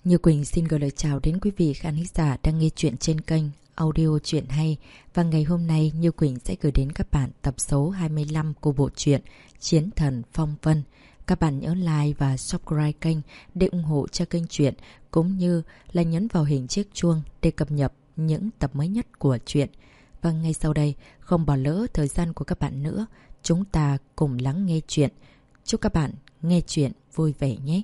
Như Quỳnh xin gửi lời chào đến quý vị khán giả đang nghe chuyện trên kênh Audio Chuyện Hay. Và ngày hôm nay Như Quỳnh sẽ gửi đến các bạn tập số 25 của bộ truyện Chiến Thần Phong Vân. Các bạn nhớ like và subscribe kênh để ủng hộ cho kênh truyện, cũng như là nhấn vào hình chiếc chuông để cập nhật những tập mới nhất của truyện. Và ngay sau đây, không bỏ lỡ thời gian của các bạn nữa, chúng ta cùng lắng nghe truyện. Chúc các bạn nghe truyện vui vẻ nhé!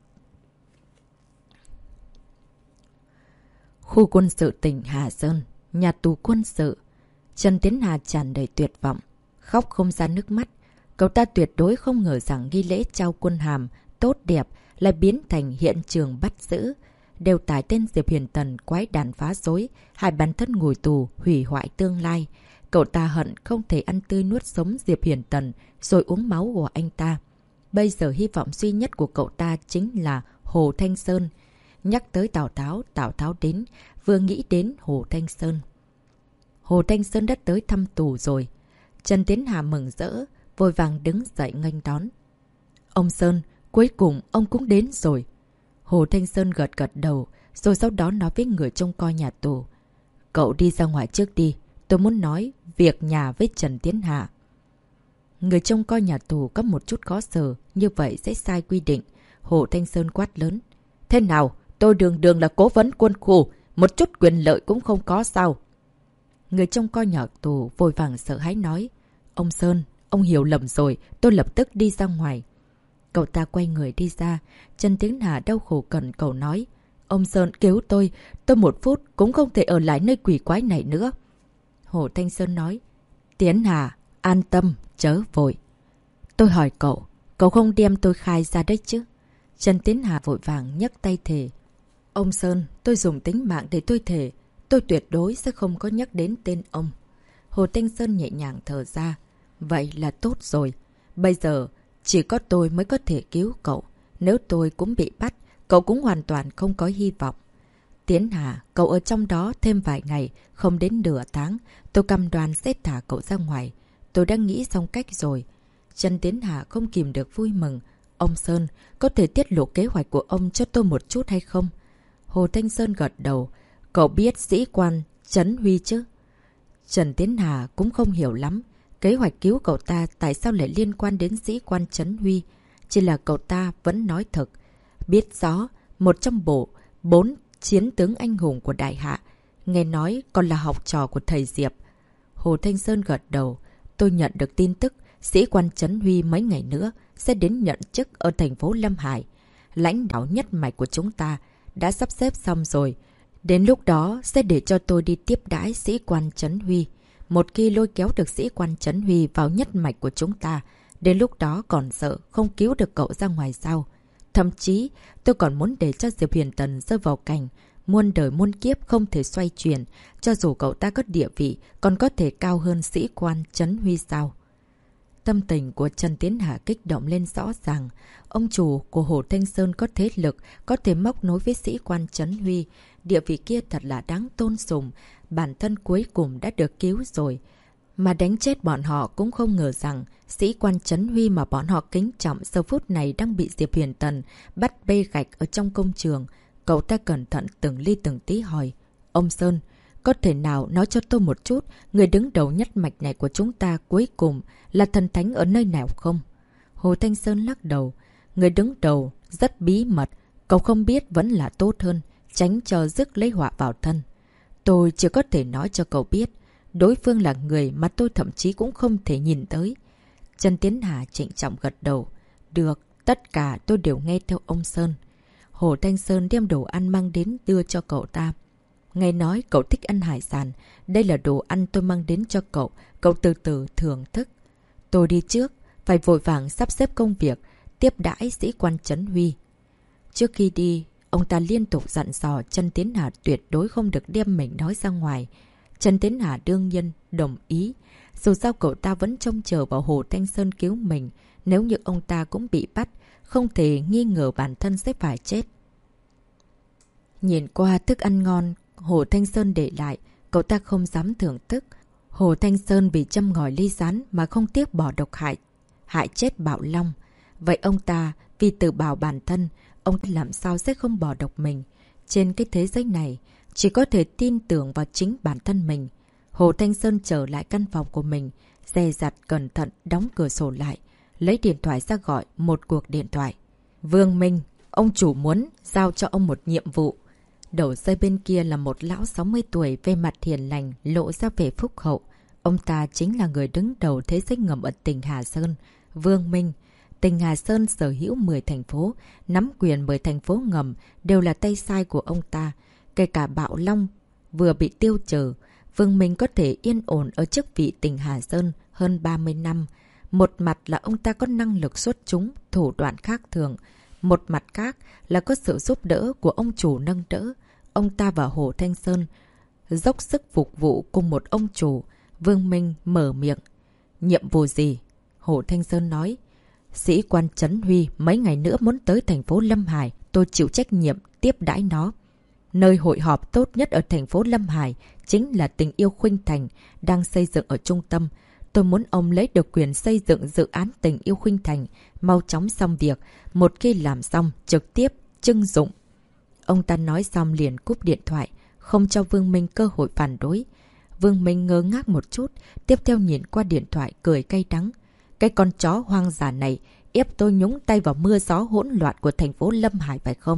Khu quân sự tỉnh Hà Sơn, nhà tù quân sự. Trần Tiến Hà tràn đầy tuyệt vọng, khóc không ra nước mắt. Cậu ta tuyệt đối không ngờ rằng nghi lễ trao quân hàm tốt đẹp lại biến thành hiện trường bắt giữ. Đều tải tên Diệp Huyền Tần quái đản phá rối, hại bản thân ngồi tù, hủy hoại tương lai. Cậu ta hận không thể ăn tươi nuốt sống Diệp Huyền Tần rồi uống máu của anh ta. Bây giờ hy vọng duy nhất của cậu ta chính là Hồ Thanh Sơn. Nhắc tới Tào Tháo đến, vừa nghĩ đến Hồ Thanh Sơn. Hồ Thanh Sơn đã tới thăm tù rồi. Trần Tiến Hà mừng rỡ, vội vàng đứng dậy nghênh đón. Ông Sơn, cuối cùng ông cũng đến rồi. Hồ Thanh Sơn gật đầu, rồi sau đó nói với người trông coi nhà tù. Cậu đi ra ngoài trước đi, tôi muốn nói việc nhà với Trần Tiến Hà. Người trông coi nhà tù có một chút khó xử, như vậy sẽ sai quy định. Hồ Thanh Sơn quát lớn. Thế nào? Tôi đường là cố vấn quân khu, một chút quyền lợi cũng không có sao? Người trông coi nhà tù vội vàng sợ hãi nói. Ông Sơn, ông hiểu lầm rồi, tôi lập tức đi ra ngoài. Cậu ta quay người đi ra, Trần Tiến Hà đau khổ cần cầu nói. Ông Sơn cứu tôi một phút cũng không thể ở lại nơi quỷ quái này nữa. Hồ Thanh Sơn nói. Tiến Hà, an tâm, chớ vội. Tôi hỏi cậu không đem tôi khai ra đấy chứ? Trần Tiến Hà vội vàng nhấc tay thề. Ông Sơn, tôi dùng tính mạng để tôi thề, tôi tuyệt đối sẽ không có nhắc đến tên ông. Hồ Thanh Sơn nhẹ nhàng thở ra. Vậy là tốt rồi. Bây giờ, chỉ có tôi mới có thể cứu cậu. Nếu tôi cũng bị bắt, cậu cũng hoàn toàn không có hy vọng. Tiến Hà, cậu ở trong đó thêm vài ngày, không đến nửa tháng, tôi cam đoan sẽ thả cậu ra ngoài. Tôi đã nghĩ xong cách rồi. Trần Tiến Hà không kìm được vui mừng. Ông Sơn, có thể tiết lộ kế hoạch của ông cho tôi một chút hay không? Hồ Thanh Sơn gật đầu. Cậu biết sĩ quan Trấn Huy chứ? Trần Tiến Hà cũng không hiểu lắm. Kế hoạch cứu cậu ta tại sao lại liên quan đến sĩ quan Trấn Huy? Chỉ là cậu ta vẫn nói thật. Biết rõ, một trong bộ 4 chiến tướng anh hùng của Đại Hạ. Nghe nói còn là học trò của thầy Diệp. Hồ Thanh Sơn gật đầu. Tôi nhận được tin tức sĩ quan Trấn Huy mấy ngày nữa sẽ đến nhận chức ở thành phố Lâm Hải. Lãnh đạo nhất mạch của chúng ta đã sắp xếp xong rồi. Đến lúc đó sẽ để cho tôi đi tiếp đãi sĩ quan Trấn Huy. Một khi lôi kéo được sĩ quan Trấn Huy vào nhất mạch của chúng ta, đến lúc đó còn sợ không cứu được cậu ra ngoài sao? Thậm chí tôi còn muốn để cho Diệp Huyền Tần rơi vào cảnh muôn đời muôn kiếp không thể xoay chuyển, cho dù cậu ta có địa vị còn có thể cao hơn sĩ quan Trấn Huy sao? Tâm tình của Trần Tiến Hà kích động lên rõ ràng. Ông chủ của Hồ Thanh Sơn có thế lực, có thể móc nối với sĩ quan Trấn Huy. Địa vị kia thật là đáng tôn sùng. Bản thân cuối cùng đã được cứu rồi. Mà đánh chết bọn họ cũng không ngờ rằng sĩ quan Trấn Huy mà bọn họ kính trọng giờ phút này đang bị Diệp Huyền Tần bắt bê gạch ở trong công trường. Cậu ta cẩn thận từng ly từng tí hỏi. Ông Sơn, có thể nào nói cho tôi một chút, người đứng đầu nhất mạch này của chúng ta cuối cùng là thần thánh ở nơi nào không? Hồ Thanh Sơn lắc đầu. Người đứng đầu rất bí mật, cậu không biết vẫn là tốt hơn, tránh cho rước lấy họa vào thân. Tôi chỉ có thể nói cho cậu biết, đối phương là người mà tôi thậm chí cũng không thể nhìn tới. Trần Tiến Hà trịnh trọng gật đầu. Được, tất cả tôi đều nghe theo ông Sơn. Hồ Thanh Sơn đem đồ ăn mang đến đưa cho cậu ta. Nghe nói cậu thích ăn hải sản. Đây là đồ ăn tôi mang đến cho cậu. Cậu từ từ thưởng thức. Tôi đi trước. Phải vội vàng sắp xếp công việc. Tiếp đãi sĩ quan Trấn Huy. Trước khi đi, ông ta liên tục dặn dò Trần Tiến Hà tuyệt đối không được đem mình nói ra ngoài. Trần Tiến Hà đương nhiên đồng ý. Dù sao cậu ta vẫn trông chờ vào Hồ Thanh Sơn cứu mình. Nếu như ông ta cũng bị bắt, không thể nghi ngờ bản thân sẽ phải chết. Nhìn qua thức ăn ngon Hồ Thanh Sơn để lại, cậu ta không dám thưởng thức. Hồ Thanh Sơn vì châm ngòi ly rán mà không tiếc bỏ độc hại chết Bảo Long. Vậy ông ta vì tự bảo bản thân, ông làm sao sẽ không bỏ độc mình. Trên cái thế giới này, chỉ có thể tin tưởng vào chính bản thân mình. Hồ Thanh Sơn trở lại căn phòng của mình, dè dặt cẩn thận đóng cửa sổ lại, lấy điện thoại ra gọi một cuộc điện thoại. Vương Minh, ông chủ muốn giao cho ông một nhiệm vụ. Đầu dây bên kia là một lão 60 tuổi, về mặt hiền lành, lộ ra vẻ phúc hậu. Ông ta chính là người đứng đầu thế giới ngầm ở tỉnh Hà Sơn, Vương Minh. Tỉnh Hà Sơn sở hữu 10 thành phố, nắm quyền 10 thành phố ngầm đều là tay sai của ông ta. Kể cả Bạo Long vừa bị tiêu trừ, Vương Minh có thể yên ổn ở chức vị tỉnh Hà Sơn hơn 30 năm. Một mặt là ông ta có năng lực xuất chúng, thủ đoạn khác thường. Một mặt khác là có sự giúp đỡ của ông chủ nâng đỡ. Ông ta và Hồ Thanh Sơn dốc sức phục vụ cùng một ông chủ. Vương Minh mở miệng. Nhiệm vụ gì? Hồ Thanh Sơn nói. Sĩ quan Trấn Huy mấy ngày nữa muốn tới thành phố Lâm Hải. Tôi chịu trách nhiệm tiếp đãi nó. Nơi hội họp tốt nhất ở thành phố Lâm Hải chính là Tình Yêu Khuynh Thành, đang xây dựng ở trung tâm. Tôi muốn ông lấy được quyền xây dựng dự án Tình Yêu Khuynh Thành, mau chóng xong việc. Một khi làm xong, trực tiếp trưng dụng. Ông ta nói xong liền cúp điện thoại, không cho Vương Minh cơ hội phản đối. Vương Minh ngơ ngác một chút, tiếp theo nhìn qua điện thoại cười cay đắng. Cái con chó hoang dã này ép tôi nhúng tay vào mưa gió hỗn loạn của thành phố Lâm Hải phải không?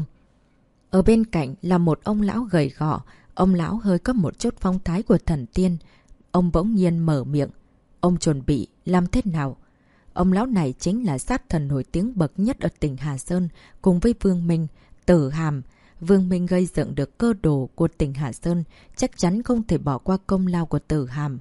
Ở bên cạnh là một ông lão gầy gò, ông lão hơi có một chút phong thái của thần tiên. Ông bỗng nhiên mở miệng. Ông chuẩn bị làm thế nào? Ông lão này chính là sát thần nổi tiếng bậc nhất ở tỉnh Hà Sơn, cùng với Vương Minh, Tử Hàm. Vương Minh gây dựng được cơ đồ của tỉnh Hà Sơn, chắc chắn không thể bỏ qua công lao của Tử Hàm.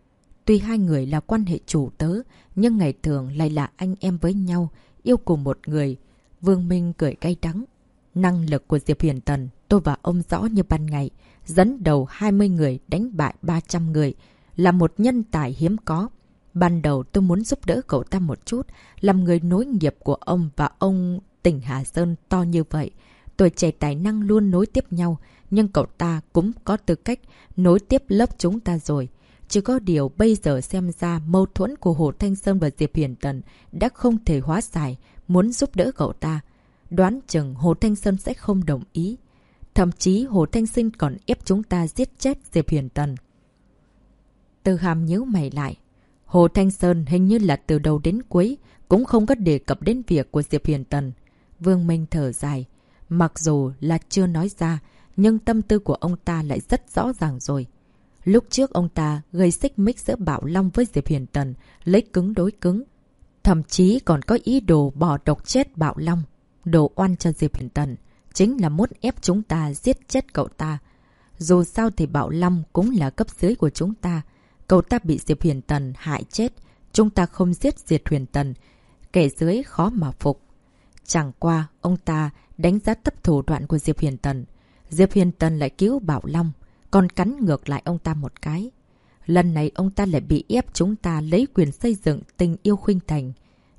Tuy hai người là quan hệ chủ tớ, nhưng ngày thường lại là anh em với nhau, yêu cùng một người. Vương Minh cười cay đắng. Năng lực của Diệp Huyền Tần, tôi và ông rõ như ban ngày. Dẫn đầu 20 người đánh bại 300 người, là một nhân tài hiếm có. Ban đầu tôi muốn giúp đỡ cậu ta một chút, làm người nối nghiệp của ông và ông tỉnh Hà Sơn to như vậy. Tuổi trẻ tài năng luôn nối tiếp nhau, nhưng cậu ta cũng có tư cách nối tiếp lớp chúng ta rồi. Chỉ có điều bây giờ xem ra mâu thuẫn của Hồ Thanh Sơn và Diệp Huyền Tần đã không thể hóa giải, muốn giúp đỡ cậu ta. Đoán chừng Hồ Thanh Sơn sẽ không đồng ý. Thậm chí Hồ Thanh Sinh còn ép chúng ta giết chết Diệp Huyền Tần. Từ Hàm nhíu mày lại. Hồ Thanh Sơn hình như là từ đầu đến cuối cũng không có đề cập đến việc của Diệp Huyền Tần. Vương Minh thở dài. Mặc dù là chưa nói ra, nhưng tâm tư của ông ta lại rất rõ ràng rồi. Lúc trước ông ta gây xích mích giữa Bảo Long với Diệp Huyền Tần, lấy cứng đối cứng. Thậm chí còn có ý đồ bỏ độc chết Bảo Long. Đồ oan cho Diệp Huyền Tần chính là muốn ép chúng ta giết chết cậu ta. Dù sao thì Bảo Long cũng là cấp dưới của chúng ta. Cậu ta bị Diệp Huyền Tần hại chết. Chúng ta không giết Diệp Huyền Tần, kẻ dưới khó mà phục. Chẳng qua ông ta đánh giá thấp thủ đoạn của Diệp Huyền Tần. Diệp Huyền Tần lại cứu Bảo Long, còn cắn ngược lại ông ta một cái. Lần này ông ta lại bị ép chúng ta lấy quyền xây dựng Tình Yêu Khuynh Thành.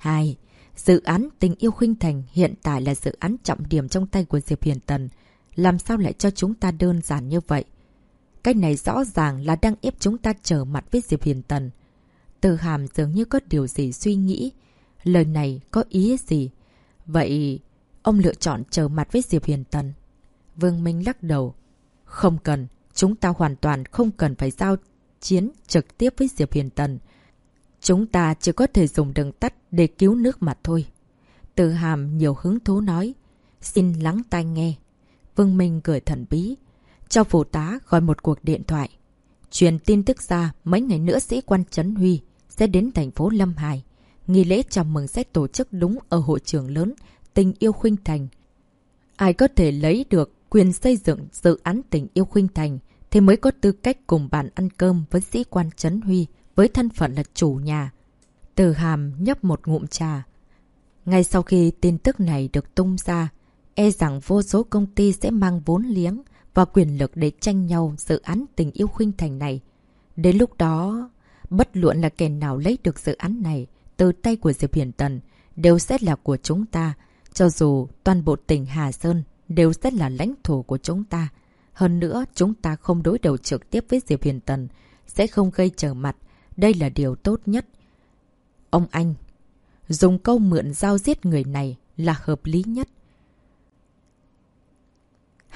Dự án Tình Yêu Khuynh Thành hiện tại là dự án trọng điểm trong tay của Diệp Huyền Tần. Làm sao lại cho chúng ta đơn giản như vậy? Cái này rõ ràng là đang ép chúng ta trở mặt với Diệp Huyền Tần. Từ Hàm dường như có điều gì suy nghĩ. Lời này có ý gì? Vậy ông lựa chọn trở mặt với Diệp Huyền Tần? Vương Minh lắc đầu. Không cần. Chúng ta hoàn toàn không cần phải giao chiến trực tiếp với Diệp Huyền Tần. Chúng ta chỉ có thể dùng đường tắt để cứu nước mà thôi. Từ Hàm nhiều hứng thú nói. Xin lắng tai nghe. Vương Minh cười thần bí. Cho phụ tá gọi một cuộc điện thoại. Truyền tin tức ra mấy ngày nữa sĩ quan Trấn Huy sẽ đến thành phố Lâm Hải. Nghi lễ chào mừng sẽ tổ chức đúng ở hội trường lớn Tình Yêu Khuynh Thành. Ai có thể lấy được quyền xây dựng dự án Tình Yêu Khuynh Thành thì mới có tư cách cùng bàn ăn cơm với sĩ quan Trấn Huy với thân phận là chủ nhà. Từ Hàm nhấp một ngụm trà. Ngay sau khi tin tức này được tung ra, e rằng vô số công ty sẽ mang vốn liếng và quyền lực để tranh nhau dự án Tình Yêu Khuynh Thành này. Đến lúc đó, bất luận là kẻ nào lấy được dự án này từ tay của Diệp Huyền Tần đều sẽ là của chúng ta, cho dù toàn bộ tỉnh Hà Sơn đều sẽ là lãnh thổ của chúng ta. Hơn nữa, chúng ta không đối đầu trực tiếp với Diệp Huyền Tần, sẽ không gây trở mặt. Đây là điều tốt nhất. Ông anh, dùng câu mượn dao giết người này là hợp lý nhất.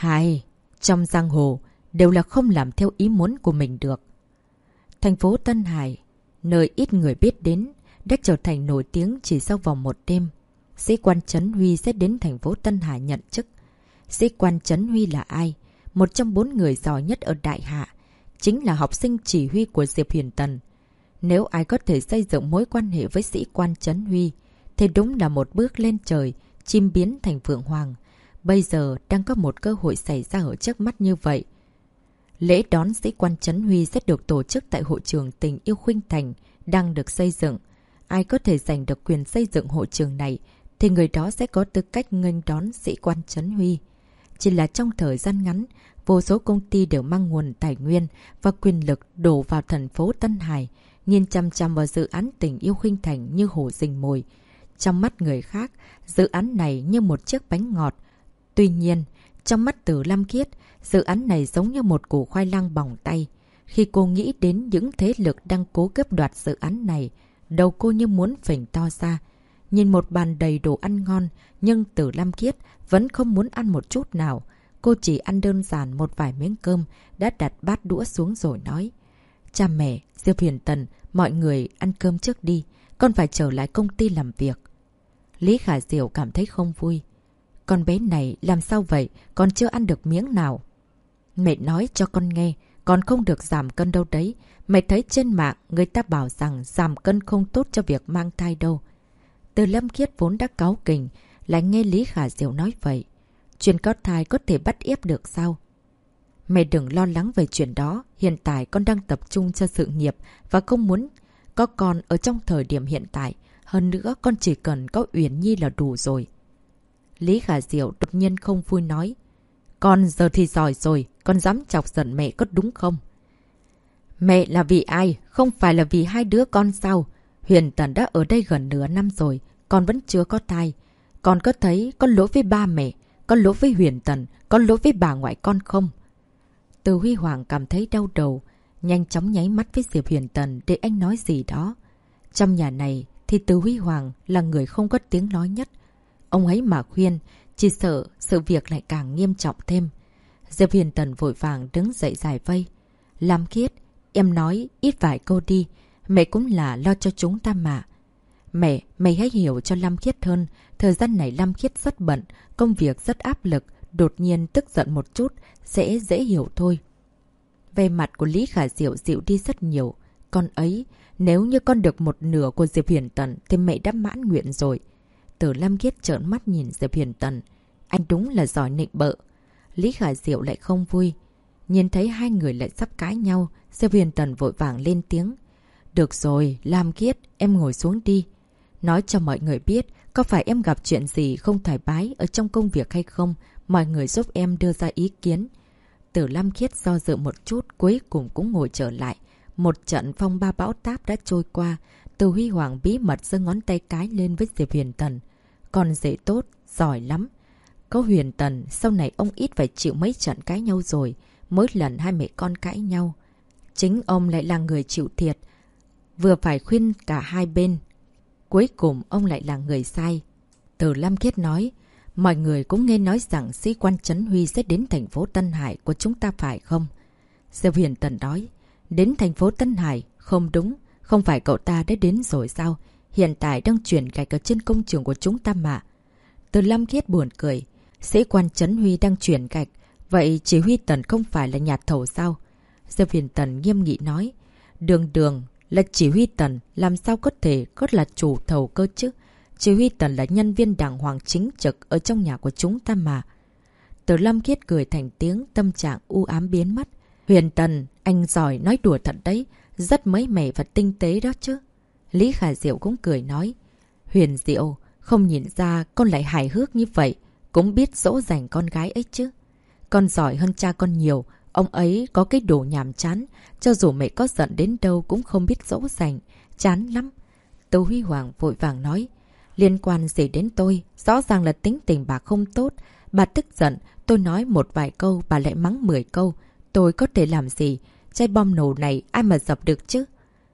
Hai, trong giang hồ đều là không làm theo ý muốn của mình được. Thành phố Tân Hải, nơi ít người biết đến, đã trở thành nổi tiếng chỉ sau vòng một đêm. Sĩ quan Trấn Huy sẽ đến thành phố Tân Hải nhận chức. Sĩ quan Trấn Huy là ai? Một trong 4 người giỏi nhất ở Đại Hạ, chính là học sinh chỉ huy của Diệp Huyền Tần. Nếu ai có thể xây dựng mối quan hệ với sĩ quan Trấn Huy, thì đúng là một bước lên trời, chim biến thành phượng hoàng. Bây giờ đang có một cơ hội xảy ra ở trước mắt như vậy. Lễ đón sĩ quan Trấn Huy sẽ được tổ chức tại hội trường Tình Yêu Khuynh Thành, đang được xây dựng. Ai có thể giành được quyền xây dựng hội trường này, thì người đó sẽ có tư cách nghênh đón sĩ quan Trấn Huy. Chỉ là trong thời gian ngắn, vô số công ty đều mang nguồn tài nguyên và quyền lực đổ vào thành phố Tân Hải, nhìn chăm chăm vào dự án Tình Yêu Khuynh Thành như hổ rình mồi. Trong mắt người khác, dự án này như một chiếc bánh ngọt. Tuy nhiên, trong mắt Từ Lam Khiết, dự án này giống như một củ khoai lang bỏng tay. Khi cô nghĩ đến những thế lực đang cố cướp đoạt dự án này, đầu cô như muốn phình to ra. Nhìn một bàn đầy đồ ăn ngon, nhưng Từ Lam Khiết vẫn không muốn ăn một chút nào. Cô chỉ ăn đơn giản một vài miếng cơm, đã đặt bát đũa xuống rồi nói. Cha mẹ, Diệp Huyền Tần, mọi người ăn cơm trước đi, con phải trở lại công ty làm việc. Lý Khả Diệu cảm thấy không vui. Con bé này làm sao vậy, con chưa ăn được miếng nào. Mẹ nói cho con nghe, con không được giảm cân đâu đấy. Mẹ thấy trên mạng người ta bảo rằng giảm cân không tốt cho việc mang thai đâu. Từ Lâm Khiết vốn đã cáu kỉnh, lại nghe Lý Khả Diệu nói vậy. Chuyện có thai có thể bắt ép được sao? Mẹ đừng lo lắng về chuyện đó. Hiện tại con đang tập trung cho sự nghiệp và không muốn có con ở trong thời điểm hiện tại. Hơn nữa con chỉ cần có Uyển Nhi là đủ rồi. Lý Khả Diệu đột nhiên không vui nói. Con giờ thì giỏi rồi, con dám chọc giận mẹ có đúng không? Mẹ là vì ai? Không phải là vì hai đứa con sao? Huyền Tần đã ở đây gần nửa năm rồi, con vẫn chưa có thai. Con có thấy con lỗi với ba mẹ, con lỗi với Huyền Tần, con lỗi với bà ngoại con không? Từ Huy Hoàng cảm thấy đau đầu, nhanh chóng nháy mắt với Diệp Huyền Tần để anh nói gì đó. Trong nhà này thì Từ Huy Hoàng là người không có tiếng nói nhất. Ông ấy mà khuyên, chỉ sợ sự việc lại càng nghiêm trọng thêm. Diệp Huyền Tần vội vàng đứng dậy giải vây. Lam Khiết, em nói ít vài câu đi, mẹ cũng là lo cho chúng ta mà. Mẹ hãy hiểu cho Lam Khiết hơn. Thời gian này Lam Khiết rất bận, công việc rất áp lực, đột nhiên tức giận một chút, sẽ dễ hiểu thôi. Về mặt của Lý Khả Diệu dịu đi rất nhiều. Con ấy, nếu như con được một nửa của Diệp Huyền Tần thì mẹ đã mãn nguyện rồi. Từ Lam Khiết trợn mắt nhìn Diệp Huyền Tần. Anh đúng là giỏi nịnh bợ. Lý Khả Diệu lại không vui. Nhìn thấy hai người lại sắp cãi nhau, Diệp Huyền Tần vội vàng lên tiếng. Được rồi, Lam Khiết, em ngồi xuống đi. Nói cho mọi người biết, có phải em gặp chuyện gì không thoải mái ở trong công việc hay không? Mọi người giúp em đưa ra ý kiến. Từ Lam Khiết do dự một chút, cuối cùng cũng ngồi trở lại. Một trận phong ba bão táp đã trôi qua. Từ Huy Hoàng bí mật giơ ngón tay cái lên với Diệp Huyền Tần. Con rể tốt, giỏi lắm. Có Huyền Tần, sau này ông ít phải chịu mấy trận cãi nhau rồi. Mỗi lần hai mẹ con cãi nhau, chính ông lại là người chịu thiệt. Vừa phải khuyên cả hai bên, cuối cùng ông lại là người sai. Từ Lam Khiết nói, mọi người cũng nghe nói rằng sĩ quan Trấn Huy sẽ đến thành phố Tân Hải của chúng ta phải không? Diệp Huyền Tần nói, đến thành phố Tân Hải? Không đúng, không phải cậu ta đã đến rồi sao? Hiện tại đang chuyển gạch ở trên công trường của chúng ta mà. Từ Lam Khiết buồn cười, sĩ quan Trấn Huy đang chuyển gạch, vậy chỉ huy Tần không phải là nhà thầu sao? Diệp Huyền Tần nghiêm nghị nói, đường là chỉ huy Tần, làm sao có thể có là chủ thầu cơ chứ? Chỉ huy Tần là nhân viên đàng hoàng chính trực ở trong nhà của chúng ta mà. Từ Lâm Khiết cười thành tiếng, tâm trạng u ám biến mất. Huyền Tần, anh giỏi nói đùa thật đấy, rất mới mẻ và tinh tế đó chứ. Lý Khả Diệu cũng cười nói, Huyền Diệu, không nhìn ra con lại hài hước như vậy, cũng biết dỗ dành con gái ấy chứ. Con giỏi hơn cha con nhiều, ông ấy có cái đồ nhàm chán, cho dù mẹ có giận đến đâu cũng không biết dỗ dành, chán lắm. Từ Huy Hoàng vội vàng nói, liên quan gì đến tôi, rõ ràng là tính tình bà không tốt. Bà tức giận, tôi nói một vài câu, bà lại mắng 10 câu. Tôi có thể làm gì? Chai bom nổ này ai mà dập được chứ?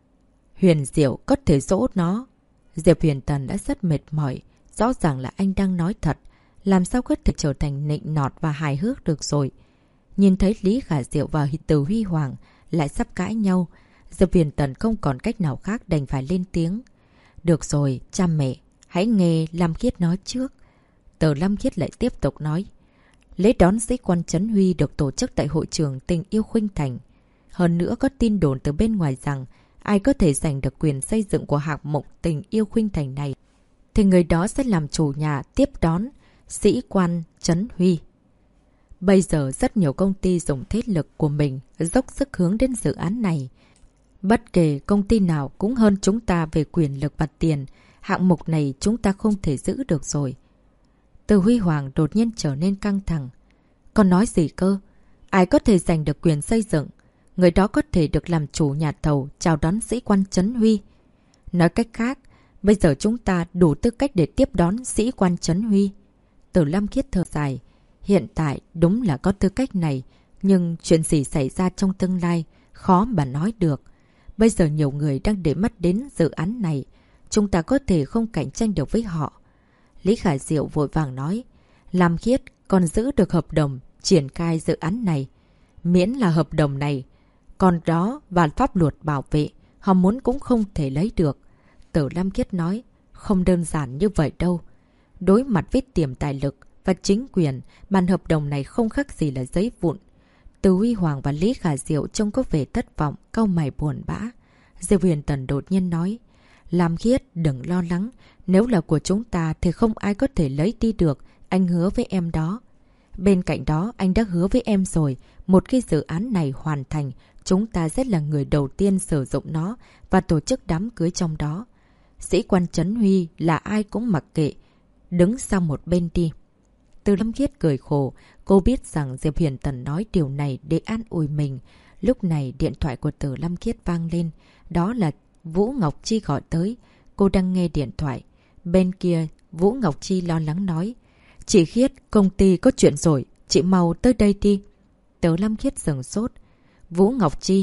Huyền Diệu có thể dỗ nó. Diệp Huyền Tần đã rất mệt mỏi, rõ ràng là anh đang nói thật. làm sao có thể trở thành nịnh nọt và hài hước được rồi. Nhìn thấy Lý Khả Diệu và Từ Huy Hoàng lại sắp cãi nhau, Diệp Huyền Tần không còn cách nào khác đành phải lên tiếng. Được rồi, cha mẹ, hãy nghe Lam Khiết nói trước. Từ Lam Khiết lại tiếp tục nói. Lễ đón sĩ quan Trấn Huy được tổ chức tại hội trường Tình Yêu Khuynh Thành. Hơn nữa có tin đồn từ bên ngoài rằng ai có thể giành được quyền xây dựng của hạng mục Tình Yêu Khuynh Thành này thì người đó sẽ làm chủ nhà tiếp đón sĩ quan Trấn Huy. Bây giờ rất nhiều công ty dùng thế lực của mình dốc sức hướng đến dự án này. Bất kể công ty nào cũng hơn chúng ta về quyền lực và tiền. Hạng mục này chúng ta không thể giữ được rồi. Từ Huy Hoàng đột nhiên trở nên căng thẳng. Còn nói gì cơ? Ai có thể giành được quyền xây dựng? Người đó có thể được làm chủ nhà thầu chào đón sĩ quan Trấn Huy. Nói cách khác, bây giờ chúng ta đủ tư cách để tiếp đón sĩ quan Trấn Huy. Từ Lam Khiết thở dài. Hiện tại đúng là có tư cách này, nhưng chuyện gì xảy ra trong tương lai khó mà nói được. Bây giờ nhiều người đang để mắt đến dự án này. Chúng ta có thể không cạnh tranh được với họ. Lý Khả Diệu vội vàng nói. Lam Khiết còn giữ được hợp đồng triển khai dự án này. Miễn là hợp đồng này còn đó và pháp luật bảo vệ, họ muốn cũng không thể lấy được. Từ Lam Khiết nói. Không đơn giản như vậy đâu. Đối mặt với tiềm tài lực và chính quyền, bản hợp đồng này không khác gì là giấy vụn. Từ Huy Hoàng và Lý Khả Diệu trông có vẻ thất vọng, cau mày buồn bã. Diệp Huyền Tần đột nhiên nói. Lam Khiết đừng lo lắng. Nếu là của chúng ta thì không ai có thể lấy đi được. Anh hứa với em đó. Bên cạnh đó anh đã hứa với em rồi. Một khi dự án này hoàn thành, chúng ta sẽ là người đầu tiên sử dụng nó và tổ chức đám cưới trong đó. Sĩ quan Trấn Huy là ai cũng mặc kệ. Đứng sang một bên đi. Từ Lam Khiết cười khổ. Cô biết rằng Diệp Huyền Tần nói điều này để an ủi mình. Lúc này điện thoại của Từ Lam Khiết vang lên. Đó là Vũ Ngọc Chi gọi tới. Cô đang nghe điện thoại. Bên kia Vũ Ngọc Chi lo lắng nói. Chị Khiết, công ty có chuyện rồi. Chị mau tới đây đi. Từ Lam Khiết sửng sốt. Vũ Ngọc Chi,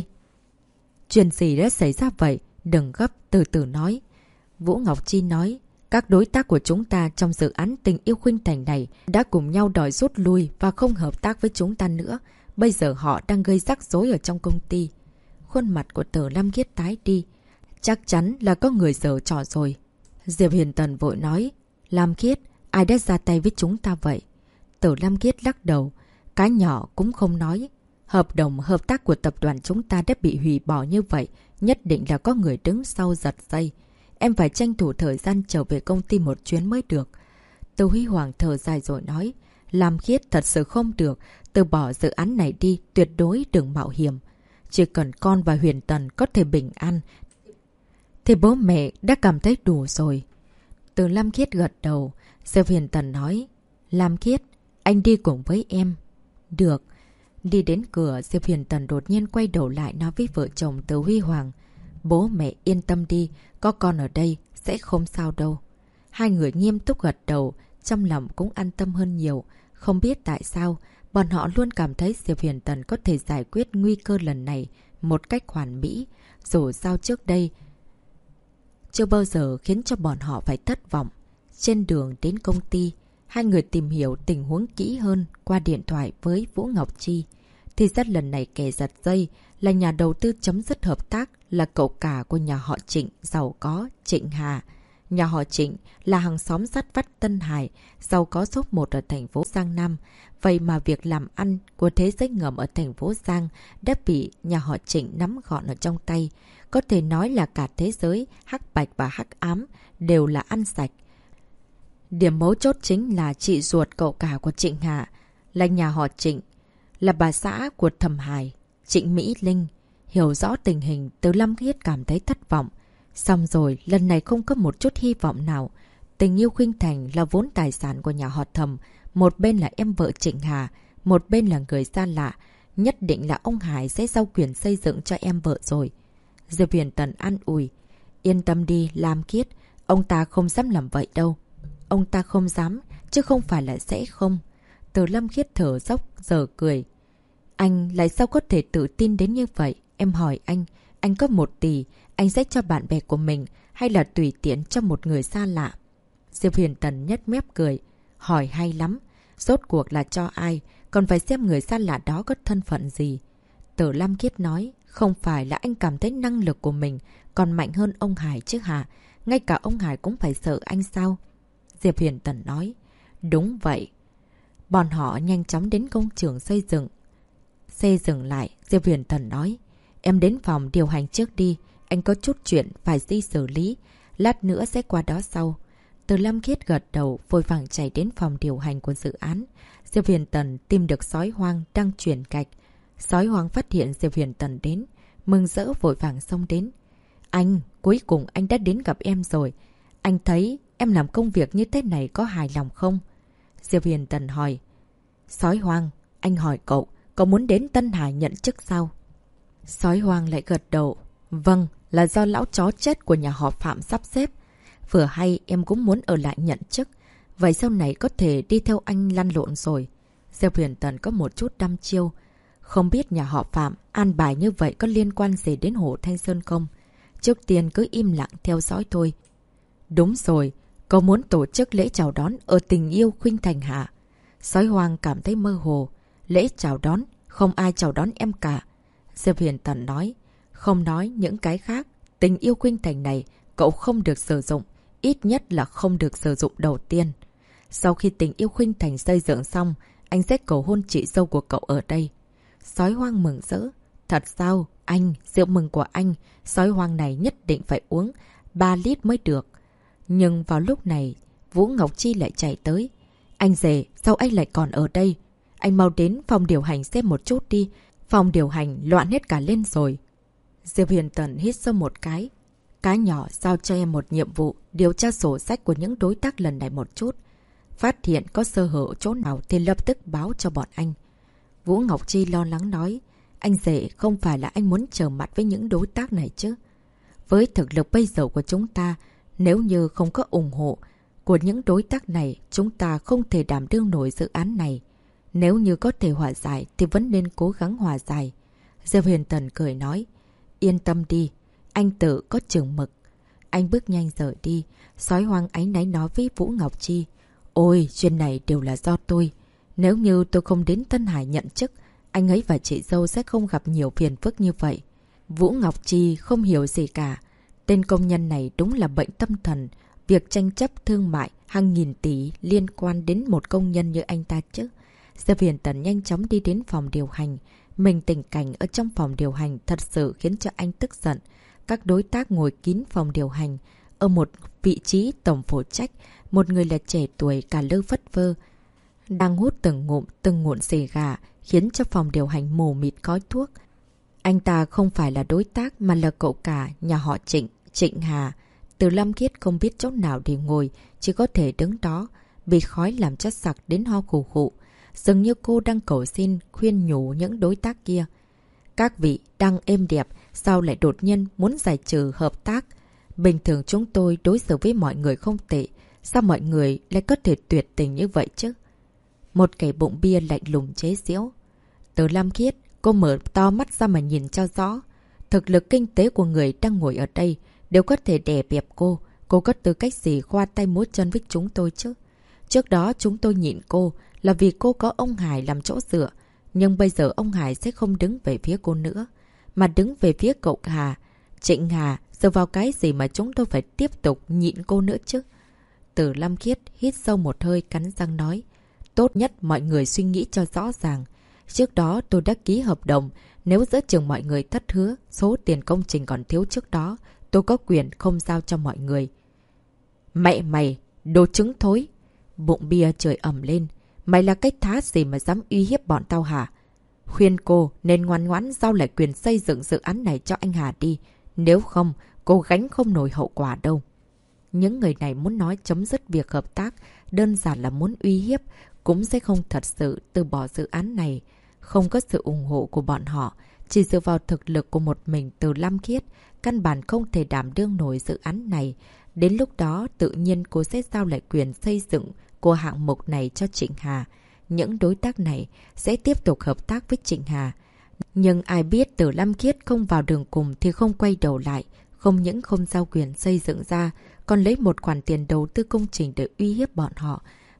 chuyện gì đã xảy ra vậy? Đừng gấp, từ từ nói. Vũ Ngọc Chi nói. Các đối tác của chúng ta trong dự án Tình Yêu Khuynh Thành này đã cùng nhau đòi rút lui và không hợp tác với chúng ta nữa. Bây giờ họ đang gây rắc rối ở trong công ty. Khuôn mặt của Từ Lam Khiết tái đi. Chắc chắn là có người giở trò rồi. Diệp Huyền Tần vội nói. Lam Khiết, ai đã ra tay với chúng ta vậy? Từ Lam Khiết lắc đầu. Cái nhỏ cũng không nói. Hợp đồng hợp tác của tập đoàn chúng ta đã bị hủy bỏ như vậy. Nhất định là có người đứng sau giật dây. Em phải tranh thủ thời gian trở về công ty một chuyến mới được. Từ Huy Hoàng thở dài rồi nói. Lam Khiết thật sự không được. Từ bỏ dự án này đi, tuyệt đối đừng mạo hiểm. Chỉ cần con và Huyền Tần có thể bình an thì bố mẹ đã cảm thấy đủ rồi. Từ Lam Khiết gật đầu. Diệp Huyền Tần nói. Lam Khiết, anh đi cùng với em. Được. Đi đến cửa, Diệp Huyền Tần đột nhiên quay đầu lại nói với vợ chồng Từ Huy Hoàng. Bố mẹ yên tâm đi, có con ở đây, sẽ không sao đâu. Hai người nghiêm túc gật đầu, trong lòng cũng an tâm hơn nhiều. Không biết tại sao, bọn họ luôn cảm thấy Diệp Huyền Tần có thể giải quyết nguy cơ lần này một cách hoàn mỹ. Dù sao trước đây, chưa bao giờ khiến cho bọn họ phải thất vọng. Trên đường đến công ty, hai người tìm hiểu tình huống kỹ hơn qua điện thoại với Vũ Ngọc Chi. Thì ra lần này kẻ giật dây là nhà đầu tư chấm dứt hợp tác là cậu cả của nhà họ Trịnh giàu có Trịnh Hà. Nhà họ Trịnh là hàng xóm sát vách Tân Hải, giàu có số 1 ở thành phố Giang Nam. Vậy mà việc làm ăn của thế giới ngầm ở thành phố Giang đã bị nhà họ Trịnh nắm gọn ở trong tay. Có thể nói là cả thế giới hắc bạch và hắc ám đều là ăn sạch. Điểm mấu chốt chính là chị ruột cậu cả của Trịnh Hà là nhà họ Trịnh, là bà xã của Thẩm Hải, Trịnh Mỹ Linh. Hiểu rõ tình hình, Từ Lam Khiết cảm thấy thất vọng. Xong rồi, lần này không có một chút hy vọng nào. Tình Yêu Khuynh Thành là vốn tài sản của nhà họ Thẩm. Một bên là em vợ Trịnh Hà, một bên là người xa lạ. Nhất định là ông Hải sẽ giao quyền xây dựng cho em vợ rồi. Diệp Huyền Tần an ủi. Yên tâm đi, Lam Khiết, ông ta không dám làm vậy đâu. Ông ta không dám, chứ không phải là sẽ không. Từ Lam Khiết thở dốc, giờ cười. Anh lại sao có thể tự tin đến như vậy? Em hỏi anh có 1 tỷ, anh sẽ cho bạn bè của mình hay là tùy tiện cho một người xa lạ? Diệp Huyền Tần nhếch mép cười. Hỏi hay lắm. Rốt cuộc là cho ai, còn phải xem người xa lạ đó có thân phận gì. Tử Lam Khiết nói, không phải là anh cảm thấy năng lực của mình còn mạnh hơn ông Hải chứ hả? Ngay cả ông Hải cũng phải sợ anh sao? Diệp Huyền Tần nói, đúng vậy. Bọn họ nhanh chóng đến công trường xây dựng. Xây dựng lại, Diệp Huyền Tần nói, em đến phòng điều hành trước đi. Anh có chút chuyện phải đi xử lý. Lát nữa sẽ qua đó sau. Từ Lam Khiết gật đầu, vội vàng chạy đến phòng điều hành của dự án. Diệp Huyền Tần tìm được sói hoang đang chuyển gạch. Sói hoang phát hiện Diệp Huyền Tần đến, mừng rỡ vội vàng xông đến. Anh, cuối cùng anh đã đến gặp em rồi. Anh thấy em làm công việc như thế này có hài lòng không? Diệp Huyền Tần hỏi. Sói hoang, anh hỏi cậu, cậu muốn đến Tân Hải nhận chức sao? Sói hoang lại gật đầu. Vâng, là do lão chó chết của nhà họ Phạm sắp xếp. Vừa hay em cũng muốn ở lại nhận chức. Vậy sau này có thể đi theo anh lăn lộn rồi. Diệp Huyền Tần có một chút đăm chiêu. Không biết nhà họ Phạm an bài như vậy có liên quan gì đến Hồ Thanh Sơn không? Trước tiên cứ im lặng theo dõi thôi. Đúng rồi, cậu muốn tổ chức lễ chào đón ở Tình Yêu Khuynh Thành hả? Sói hoang cảm thấy mơ hồ. Lễ chào đón, không ai chào đón em cả. Diệp Huyền Tần nói, không nói những cái khác. Tình Yêu Khuynh Thành này cậu không được sử dụng. Ít nhất là không được sử dụng đầu tiên. Sau khi Tình Yêu Khuynh Thành xây dựng xong, anh sẽ cầu hôn chị dâu của cậu ở đây. Sói hoang mừng rỡ. Thật sao? Anh, rượu mừng của anh, sói hoang này nhất định phải uống 3 lít mới được. Nhưng vào lúc này, Vũ Ngọc Chi lại chạy tới. Anh rể, sao anh lại còn ở đây? Anh mau đến phòng điều hành xem một chút đi. Phòng điều hành loạn hết cả lên rồi. Diệp Huyền Tần hít sâu một cái. Cái nhỏ giao cho em một nhiệm vụ điều tra sổ sách của những đối tác lần này một chút. Phát hiện có sơ hở chỗ nào thì lập tức báo cho bọn anh. Vũ Ngọc Chi lo lắng nói. Anh rể, không phải là anh muốn trở mặt với những đối tác này chứ? Với thực lực bây giờ của chúng ta, nếu như không có ủng hộ của những đối tác này, chúng ta không thể đảm đương nổi dự án này. Nếu như có thể hòa giải thì vẫn nên cố gắng hòa giải. Diệp Huyền Tần cười nói. Yên tâm đi, anh tự có chừng mực. Anh bước nhanh rời đi. Sói hoang áy náy nói với Vũ Ngọc Chi. Ôi, chuyện này đều là do tôi. Nếu như tôi không đến Tân Hải nhận chức, anh ấy và chị dâu sẽ không gặp nhiều phiền phức như vậy. Vũ Ngọc Chi không hiểu gì cả. Tên công nhân này đúng là bệnh tâm thần. Việc tranh chấp thương mại hàng nghìn tỷ liên quan đến một công nhân như anh ta chứ. Diệp Huyền Tần nhanh chóng đi đến phòng điều hành. Mình tình cảnh ở trong phòng điều hành thật sự khiến cho anh tức giận. Các đối tác ngồi kín phòng điều hành. Ở một vị trí tổng phụ trách, một người là trẻ tuổi cả lơ phất phơ, đang hút từng ngụm xì gà, khiến cho phòng điều hành mù mịt khói thuốc. Anh ta không phải là đối tác mà là cậu cả nhà họ Trịnh, Trịnh Hà. Từ Lam Khiết không biết chỗ nào để ngồi, chỉ có thể đứng đó, bị khói làm cho sặc đến ho khủ khụ. Dường như cô đang cầu xin, khuyên nhủ những đối tác kia. Các vị đang êm đẹp, sao lại đột nhiên muốn giải trừ hợp tác? Bình thường chúng tôi đối xử với mọi người không tệ, sao mọi người lại có thể tuyệt tình như vậy chứ? Một kẻ bụng bia lạnh lùng chế giễu. Từ Lam Khiết, cô mở to mắt ra mà nhìn cho rõ. Thực lực kinh tế của người đang ngồi ở đây đều có thể đè bẹp cô. Cô có tư cách gì khoa tay múa chân với chúng tôi chứ? Trước đó chúng tôi nhịn cô là vì cô có ông Hải làm chỗ dựa. Nhưng bây giờ ông Hải sẽ không đứng về phía cô nữa, mà đứng về phía cậu Hà. Trịnh Hà, dựa vào cái gì mà chúng tôi phải tiếp tục nhịn cô nữa chứ? Từ Lam Khiết hít sâu một hơi, cắn răng nói. Tốt nhất mọi người suy nghĩ cho rõ ràng. Trước đó tôi đã ký hợp đồng. Nếu giữa chừng mọi người thất hứa, số tiền công trình còn thiếu trước đó, tôi có quyền không giao cho mọi người. Mẹ mày, đồ trứng thối! Bụng bia trời ẩm lên. Mày là cái thá gì mà dám uy hiếp bọn tao hả? Khuyên cô nên ngoan ngoãn giao lại quyền xây dựng dự án này cho anh Hà đi. Nếu không, cô gánh không nổi hậu quả đâu. Những người này muốn nói chấm dứt việc hợp tác, đơn giản là muốn uy hiếp, cũng sẽ không thật sự từ bỏ dự án này. Không có sự ủng hộ của bọn họ, chỉ dựa vào thực lực của một mình Từ Lam Khiết, căn bản không thể đảm đương nổi dự án này. Đến lúc đó, tự nhiên cô sẽ giao lại quyền xây dựng của hạng mục này cho Trịnh Hà. Những đối tác này sẽ tiếp tục hợp tác với Trịnh Hà. Nhưng ai biết Từ Lam Khiết không vào đường cùng thì không quay đầu lại. Không những không giao quyền xây dựng ra, còn lấy một khoản tiền đầu tư công trình để uy hiếp bọn họ.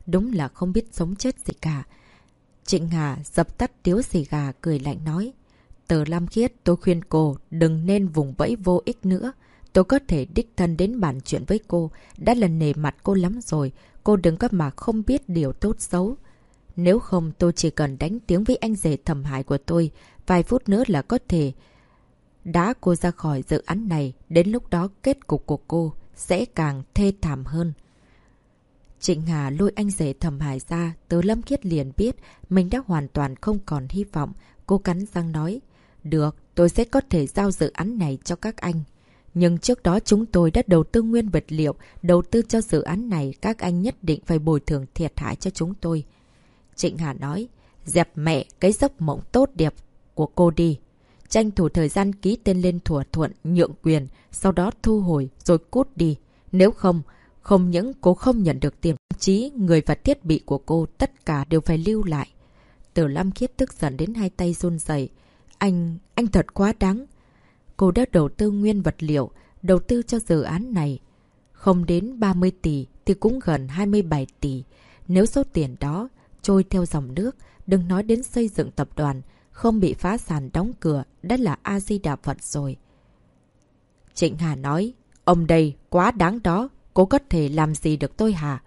đúng là không biết sống chết gì cả. Trịnh Hà dập tắt điếu xì gà cười lạnh nói. Từ Lam Khiết, tôi khuyên cô đừng nên vùng vẫy vô ích nữa. Tôi có thể đích thân đến bàn chuyện với cô. Đã lần nể mặt cô lắm rồi. Cô đừng có mà không biết điều tốt xấu. Nếu không tôi chỉ cần đánh tiếng với anh rể Thẩm Hải của tôi. Vài phút nữa là có thể đá cô ra khỏi dự án này. Đến lúc đó kết cục của cô sẽ càng thê thảm hơn. Trịnh Hà lôi anh rể Thẩm Hải ra. Từ Lâm Khiết liền biết mình đã hoàn toàn không còn hy vọng. Cô cắn răng nói. Được, tôi sẽ có thể giao dự án này cho các anh. Nhưng trước đó chúng tôi đã đầu tư nguyên vật liệu, đầu tư cho dự án này, các anh nhất định phải bồi thường thiệt hại cho chúng tôi. Trịnh Hà nói, dẹp mẹ cái giấc mộng tốt đẹp của cô đi. Tranh thủ thời gian ký tên lên thỏa thuận, nhượng quyền, sau đó thu hồi rồi cút đi. Nếu không, không những cô không nhận được tiền, chí người và thiết bị của cô tất cả đều phải lưu lại. Từ Lam Khiết tức giận đến hai tay run rẩy. Anh thật quá đáng. Cô đã đầu tư nguyên vật liệu, đầu tư cho dự án này. Không đến 30 tỷ thì cũng gần 27 tỷ. Nếu số tiền đó trôi theo dòng nước, đừng nói đến xây dựng tập đoàn, không bị phá sản đóng cửa, đã là A-di-đà Phật rồi. Trịnh Hà nói, ông đây quá đáng đó, cô có thể làm gì được tôi hả?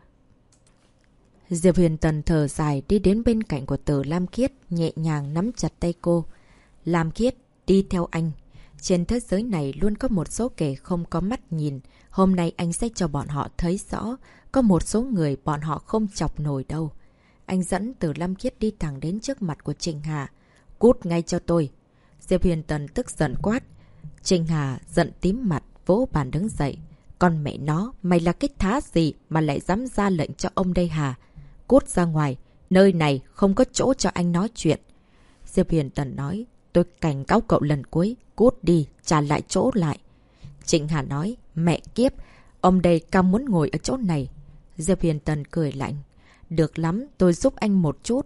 Diệp Huyền Tần thở dài đi đến bên cạnh của Từ Lam Khiết, nhẹ nhàng nắm chặt tay cô. Lam Khiết, đi theo anh. Trên thế giới này luôn có một số kẻ không có mắt nhìn. Hôm nay anh sẽ cho bọn họ thấy rõ. Có một số người bọn họ không chọc nổi đâu. Anh dẫn Từ Lam Khiết đi thẳng đến trước mặt của Trịnh Hà. Cút ngay cho tôi. Diệp Huyền Tần tức giận quát. Trịnh Hà giận tím mặt, vỗ bàn đứng dậy. Con mẹ nó, mày là cái thá gì mà lại dám ra lệnh cho ông đây hả? Cút ra ngoài, nơi này không có chỗ cho anh nói chuyện. Diệp Huyền Tần nói, tôi cảnh cáo cậu lần cuối, cút đi, trả lại chỗ lại. Trịnh Hà nói, mẹ kiếp, ông đây cao muốn ngồi ở chỗ này. Diệp Huyền Tần cười lạnh, được lắm, tôi giúp anh một chút.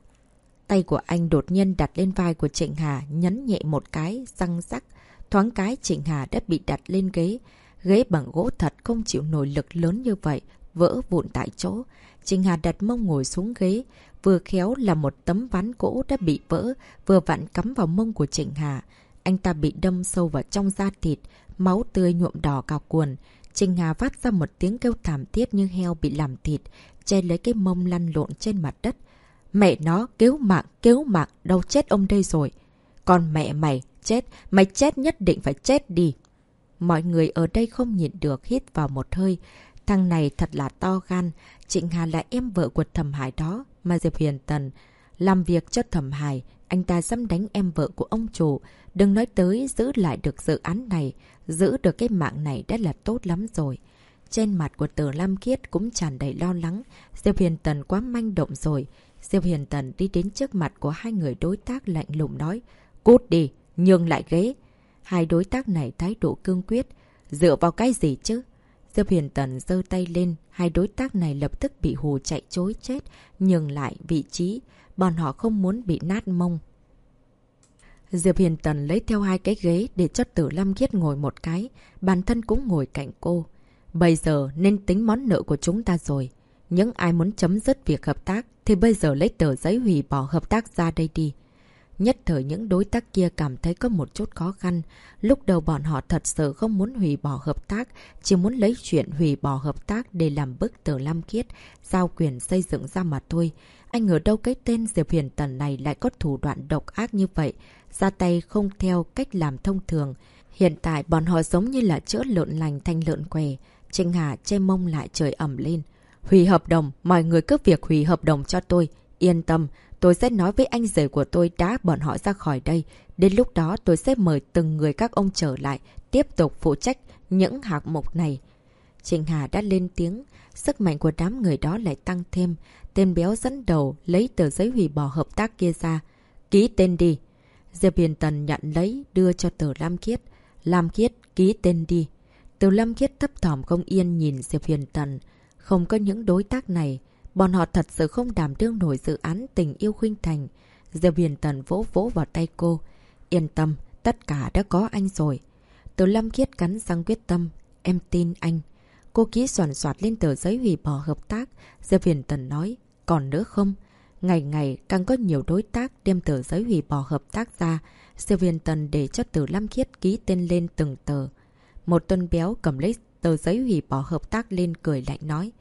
Tay của anh đột nhiên đặt lên vai của Trịnh Hà, nhấn nhẹ một cái, răng rắc. Thoáng cái Trịnh Hà đã bị đặt lên ghế. Ghế bằng gỗ thật không chịu nổi lực lớn như vậy, vỡ vụn tại chỗ. Trịnh Hà đặt mông ngồi xuống ghế, vừa khéo là một tấm ván gỗ đã bị vỡ, vừa vặn cắm vào mông của Trịnh Hà. Anh ta bị đâm sâu vào trong da thịt, máu tươi nhuộm đỏ cả quần. Trịnh Hà phát ra một tiếng kêu thảm thiết như heo bị làm thịt, che lấy cái mông lăn lộn trên mặt đất. Mẹ nó, cứu mạng, đâu chết ông đây rồi. Còn mẹ mày, mày chết nhất định phải chết đi. Mọi người ở đây không nhịn được hít vào một hơi. Thằng này thật là to gan. Trịnh Hà là em vợ của Thẩm Hải đó. Mà Diệp Huyền Tần làm việc cho Thẩm Hải, anh ta dám đánh em vợ của ông chủ. Đừng nói tới giữ lại được dự án này. Giữ được cái mạng này đã là tốt lắm rồi. Trên mặt của Từ Lam Khiết cũng tràn đầy lo lắng. Diệp Huyền Tần quá manh động rồi. Diệp Huyền Tần đi đến trước mặt của hai người đối tác lạnh lùng nói. Cút đi, nhường lại ghế. Hai đối tác này thái độ cương quyết. Dựa vào cái gì chứ? Diệp Huyền Tần giơ tay lên. Hai đối tác này lập tức bị hù chạy chối chết. Nhường lại vị trí. Bọn họ không muốn bị nát mông. Diệp Huyền Tần lấy theo hai cái ghế để cho Từ Lam Khiết ngồi một cái. Bản thân cũng ngồi cạnh cô. Bây giờ nên tính món nợ của chúng ta rồi. Những ai muốn chấm dứt việc hợp tác thì bây giờ lấy tờ giấy hủy bỏ hợp tác ra đây đi. Nhất thời những đối tác kia cảm thấy có một chút khó khăn. Lúc đầu bọn họ thật sự không muốn hủy bỏ hợp tác, chỉ muốn lấy chuyện hủy bỏ hợp tác để làm bức Từ Lam Khiết, giao quyền xây dựng ra mà thôi. Anh ở đâu cái tên Diệp Huyền Tần này lại có thủ đoạn độc ác như vậy, ra tay không theo cách làm thông thường. Hiện tại bọn họ giống như là chữa lợn lành thành lợn què. Trịnh Hà che mông lại trời ẩm lên. Hủy hợp đồng, mọi người cứ việc hủy hợp đồng cho tôi. Yên tâm, tôi sẽ nói với anh rể của tôi đá bọn họ ra khỏi đây. Đến lúc đó tôi sẽ mời từng người các ông trở lại, tiếp tục phụ trách những hạng mục này. Trịnh Hà đã lên tiếng, sức mạnh của đám người đó lại tăng thêm. Tên béo dẫn đầu lấy tờ giấy hủy bỏ hợp tác kia ra. Ký tên đi. Diệp Huyền Tần nhận lấy, đưa cho Từ Lam Khiết. Lam Khiết, ký tên đi. Từ Lam Khiết thấp thỏm không yên nhìn Diệp Huyền Tần. Không có những đối tác này, bọn họ thật sự không đảm đương nổi dự án tình yêu khuynh thành. Diệp Huyền Tần vỗ vỗ vào tay cô. Yên tâm, tất cả đã có anh rồi. Từ Lam Khiết cắn răng quyết tâm. Em tin anh. Cô ký soàn soạt lên tờ giấy hủy bỏ hợp tác. Diệp Huyền Tần nói, còn nữa không? Ngày ngày càng có nhiều đối tác đem tờ giấy hủy bỏ hợp tác ra. Diệp Huyền Tần để cho Từ Lam Khiết ký tên lên từng tờ. Một Tuân béo cầm lấy tờ giấy hủy bỏ hợp tác lên cười lạnh nói.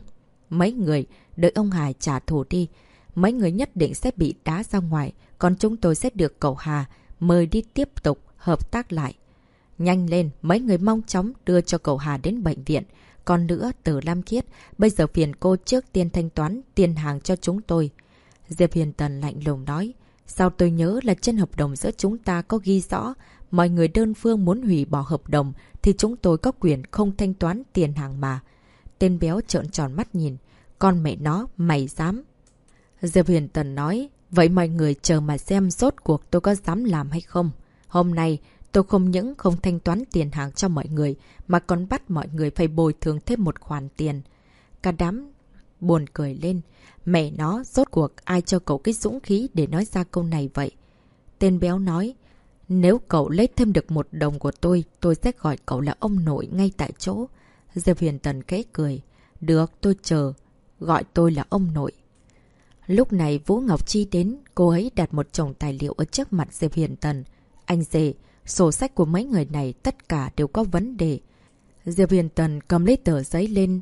Mấy người, đợi ông Hải trả thù đi. Mấy người nhất định sẽ bị đá ra ngoài. Còn chúng tôi sẽ được cậu Hà mời đi tiếp tục hợp tác lại. Nhanh lên, mấy người mong chóng đưa cho cậu Hà đến bệnh viện. Còn nữa, Từ Lam Khiết, bây giờ phiền cô trước tiên thanh toán tiền hàng cho chúng tôi. Diệp Huyền Tần lạnh lùng nói. Sao tôi nhớ là trên hợp đồng giữa chúng ta có ghi rõ mọi người đơn phương muốn hủy bỏ hợp đồng thì chúng tôi có quyền không thanh toán tiền hàng mà. Tên béo trợn tròn mắt nhìn. Con mẹ nó, mày dám. Diệp Huyền Tần nói. Vậy mọi người chờ mà xem rốt cuộc tôi có dám làm hay không. Hôm nay tôi không những không thanh toán tiền hàng cho mọi người mà còn bắt mọi người phải bồi thường thêm một khoản tiền. Cả đám buồn cười lên. Mẹ nó, rốt cuộc ai cho cậu cái dũng khí để nói ra câu này vậy? Tên béo nói. Nếu cậu lấy thêm được 1 đồng của tôi sẽ gọi cậu là ông nội ngay tại chỗ. Diệp Huyền Tần khẽ cười. Được, tôi chờ. Gọi tôi là ông nội. Lúc này Vũ Ngọc Chi đến, cô ấy đặt một chồng tài liệu ở trước mặt Diệp Huyền Tần. Anh dè, sổ sách của mấy người này tất cả đều có vấn đề. Diệp Huyền Tần cầm lấy tờ giấy lên.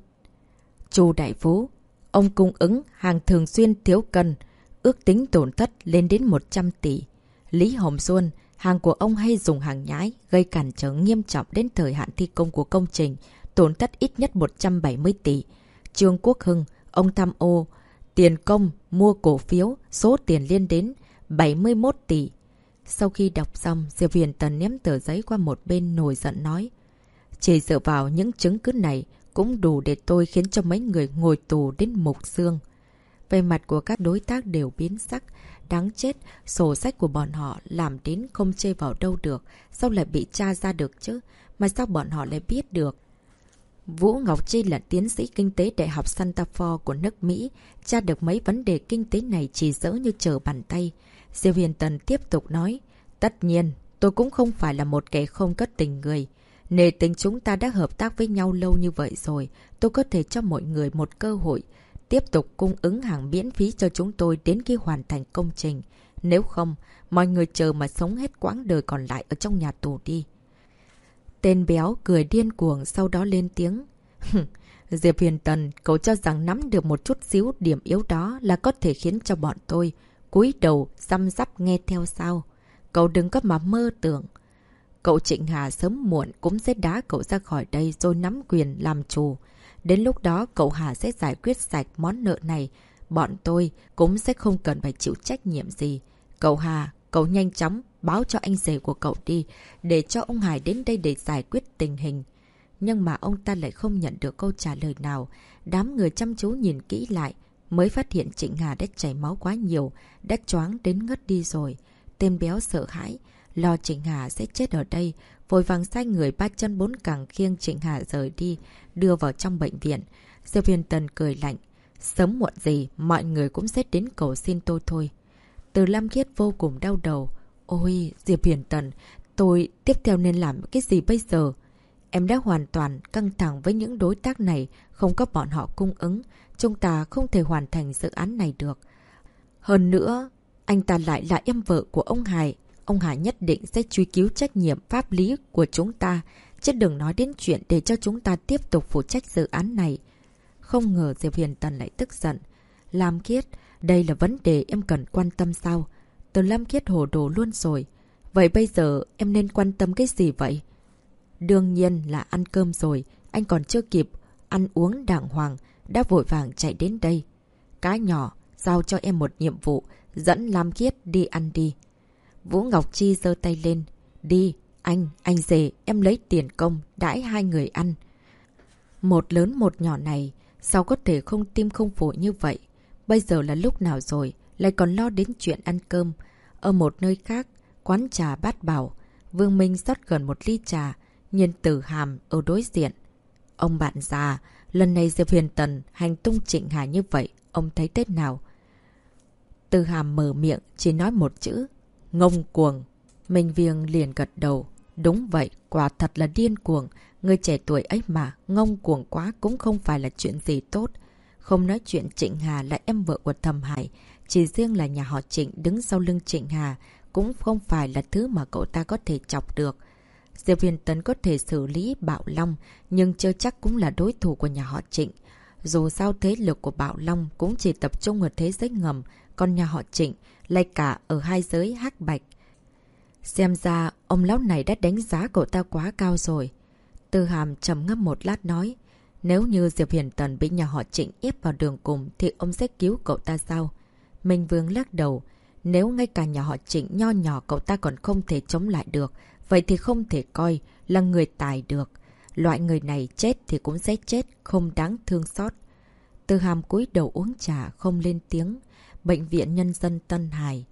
Chu Đại Phú, ông cung ứng hàng thường xuyên thiếu cân, ước tính tổn thất lên đến 100 tỷ. Lý Hồng Xuân, hàng của ông hay dùng hàng nhái, gây cản trở nghiêm trọng đến thời hạn thi công của công trình, tổn thất ít nhất 170 tỷ. Trương Quốc Hưng, ông tham ô tiền công mua cổ phiếu, số tiền lên đến 71 tỷ. Sau khi đọc xong, Diệp Huyền Tần ném tờ giấy qua một bên nổi giận nói. Chỉ dựa vào những chứng cứ này cũng đủ để tôi khiến cho mấy người ngồi tù đến mục xương. Về mặt của các đối tác đều biến sắc. Đáng chết, sổ sách của bọn họ làm đến không chê vào đâu được. Sao lại bị tra ra được chứ? Mà sao bọn họ lại biết được? Vũ Ngọc Chi là tiến sĩ kinh tế Đại học Stanford của nước Mỹ. Tra được mấy vấn đề kinh tế này chỉ dỡ như trở bàn tay. Diệp Huyền Tần tiếp tục nói. Tất nhiên, tôi cũng không phải là một kẻ không có tình người. Nề tình chúng ta đã hợp tác với nhau lâu như vậy rồi. Tôi có thể cho mọi người một cơ hội. Tiếp tục cung ứng hàng miễn phí cho chúng tôi đến khi hoàn thành công trình. Nếu không, mọi người chờ mà sống hết quãng đời còn lại ở trong nhà tù đi. Tên béo cười điên cuồng sau đó lên tiếng. Diệp Huyền Tần, cậu cho rằng nắm được một chút xíu điểm yếu đó là có thể khiến cho bọn tôi cúi đầu răm rắp nghe theo sao? Cậu đừng có mà mơ tưởng. Cậu Trịnh Hà sớm muộn cũng sẽ đá cậu ra khỏi đây rồi nắm quyền làm chủ. Đến lúc đó cậu Hà sẽ giải quyết sạch món nợ này. Bọn tôi cũng sẽ không cần phải chịu trách nhiệm gì. Cậu Hà, cậu nhanh chóng báo cho anh rể của cậu đi, để cho ông Hải đến đây để giải quyết tình hình. Nhưng mà ông ta lại không nhận được câu trả lời nào. Đám người chăm chú nhìn kỹ lại, mới phát hiện Trịnh Hà đã chảy máu quá nhiều, đã choáng đến ngất đi rồi. Tên béo sợ hãi, lo Trịnh Hà sẽ chết ở đây, vội vàng sai người 3 chân 4 cẳng khiêng Trịnh Hà rời đi, đưa vào trong bệnh viện. Diệp Huyền Tần cười lạnh, sớm muộn gì mọi người cũng sẽ đến cầu xin tôi thôi. Từ Lam Khiết vô cùng đau đầu. Ôi, Diệp Huyền Tần, tôi tiếp theo nên làm cái gì bây giờ? Em đã hoàn toàn căng thẳng với những đối tác này, không có bọn họ cung ứng. Chúng ta không thể hoàn thành dự án này được. Hơn nữa, anh ta lại là em vợ của ông Hải. Ông Hải nhất định sẽ truy cứu trách nhiệm pháp lý của chúng ta. Chứ đừng nói đến chuyện để cho chúng ta tiếp tục phụ trách dự án này. Không ngờ Diệp Huyền Tần lại tức giận. Lam Khiết, đây là vấn đề em cần quan tâm sao? Từ Lam Khiết hồ đồ luôn rồi. Vậy bây giờ em nên quan tâm cái gì vậy? Đương nhiên là ăn cơm rồi. Anh còn chưa kịp ăn uống đàng hoàng, đã vội vàng chạy đến đây. Cá nhỏ, giao cho em một nhiệm vụ, dẫn Lam Khiết đi ăn đi. Vũ Ngọc Chi giơ tay lên. Đi, anh rể, em lấy tiền công, đãi 2 người ăn. Một lớn một nhỏ này, sao có thể không tim không phổi như vậy? Bây giờ là lúc nào rồi, lại còn lo đến chuyện ăn cơm. Ở một nơi khác, quán trà Bát Bảo, Vương Minh rót gần một ly trà, nhìn Tử Hàm ở đối diện. Ông bạn già, lần này Diệp Huyền Tần hành tung Trịnh Hà như vậy, ông thấy thế nào? Tử Hàm mở miệng, chỉ nói một chữ, ngông cuồng. Minh Viêng liền gật đầu. Đúng vậy, quả thật là điên cuồng. Người trẻ tuổi ấy mà, ngông cuồng quá cũng không phải là chuyện gì tốt. Không nói chuyện Trịnh Hà là em vợ của Thẩm Hải, chỉ riêng là nhà họ Trịnh đứng sau lưng Trịnh Hà cũng không phải là thứ mà cậu ta có thể chọc được. Diệp Huyền Tấn có thể xử lý Bảo Long, nhưng chưa chắc cũng là đối thủ của nhà họ Trịnh. Dù sao thế lực của Bảo Long cũng chỉ tập trung ở thế giới ngầm, còn nhà họ Trịnh lại cả ở hai giới hắc bạch. Xem ra ông lão này đã đánh giá cậu ta quá cao rồi. Tư Hàm trầm ngâm một lát nói, nếu như Diệp Huyền Tần bị nhà họ Trịnh ép vào đường cùng thì ông sẽ cứu cậu ta sao? Minh Vương lắc đầu, nếu ngay cả nhà họ Trịnh nho nhỏ cậu ta còn không thể chống lại được, vậy thì không thể coi là người tài được. Loại người này chết thì cũng sẽ chết, không đáng thương xót. Tư Hàm cúi đầu uống trà không lên tiếng. Bệnh viện Nhân dân Tân Hải.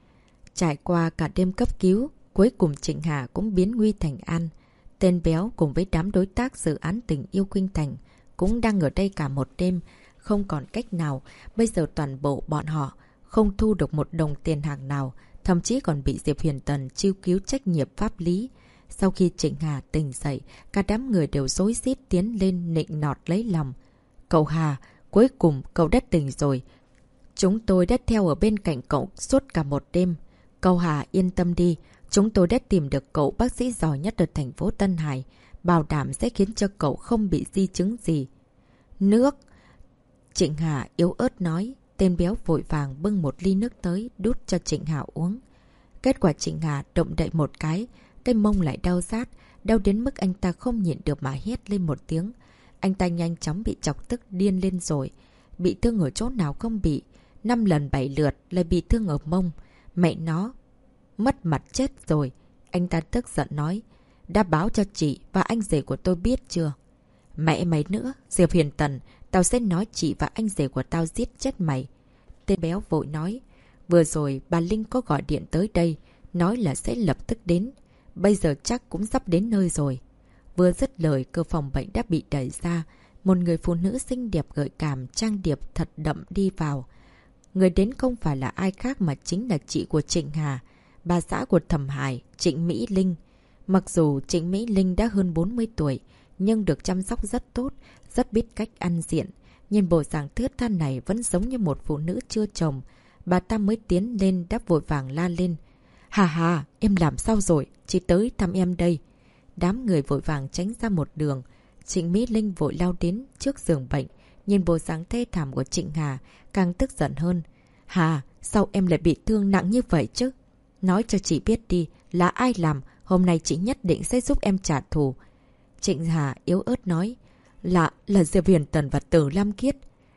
Trải qua cả đêm cấp cứu, cuối cùng Trịnh Hà cũng biến nguy thành an. Tên béo cùng với đám đối tác dự án Tình Yêu Khuynh Thành cũng đang ở đây cả một đêm, không còn cách nào. Bây giờ toàn bộ bọn họ không thu được một đồng tiền hàng nào, thậm chí còn bị Diệp Huyền Tần chiêu cứu trách nhiệm pháp lý. Sau khi Trịnh Hà tỉnh dậy, cả đám người đều rối rít tiến lên nịnh nọt lấy lòng. Cậu Hà, cuối cùng cậu đã tỉnh rồi. Chúng tôi đã theo ở bên cạnh cậu suốt cả một đêm. Cậu Hà yên tâm đi, chúng tôi đã tìm được cậu bác sĩ giỏi nhất ở thành phố Tân Hải, bảo đảm sẽ khiến cho cậu không bị di chứng gì. Nước! Trịnh Hà yếu ớt nói, tên béo vội vàng bưng một ly nước tới đút cho Trịnh Hà uống. Kết quả Trịnh Hà động đậy một cái mông lại đau rát, đau đến mức anh ta không nhịn được mà hét lên một tiếng. Anh ta nhanh chóng bị chọc tức điên lên rồi. Bị thương ở chỗ nào không bị, 5 lần 7 lượt lại bị thương ở mông. Mẹ nó, mất mặt chết rồi. Anh ta tức giận nói, đã báo cho chị và anh rể của tôi biết chưa? Mẹ mày nữa, Diệp Huyền Tần, tao sẽ nói chị và anh rể của tao giết chết mày. Tên béo vội nói, vừa rồi bà Linh có gọi điện tới đây, nói là sẽ lập tức đến. Bây giờ chắc cũng sắp đến nơi rồi. Vừa dứt lời, cửa phòng bệnh đã bị đẩy ra. Một người phụ nữ xinh đẹp gợi cảm, trang điểm thật đậm đi vào. Người đến không phải là ai khác mà chính là chị của Trịnh Hà, bà xã của Thẩm Hải, Trịnh Mỹ Linh. Mặc dù Trịnh Mỹ Linh đã hơn 40 tuổi, nhưng được chăm sóc rất tốt, rất biết cách ăn diện. Nhìn bộ dạng thướt tha này vẫn giống như một phụ nữ chưa chồng. Bà ta mới tiến lên đã vội vàng la lên. Hà hà, em làm sao rồi? Chị tới thăm em đây. Đám người vội vàng tránh ra một đường. Trịnh Mỹ Linh vội lao đến trước giường bệnh. Nhìn bộ dáng thê thảm của Trịnh Hà, càng tức giận hơn. Hà, sao em lại bị thương nặng như vậy chứ? Nói cho chị biết đi, là ai làm, hôm nay chị nhất định sẽ giúp em trả thù. Trịnh Hà yếu ớt nói. Là Diệp Huyền Tần và Từ Lam Kiết.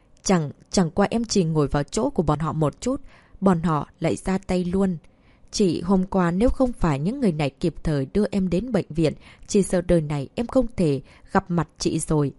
Chẳng qua em chỉ ngồi vào chỗ của bọn họ một chút, bọn họ lại ra tay luôn. Chị hôm qua nếu không phải những người này kịp thời đưa em đến bệnh viện, chỉ sợ đời này em không thể gặp mặt chị rồi.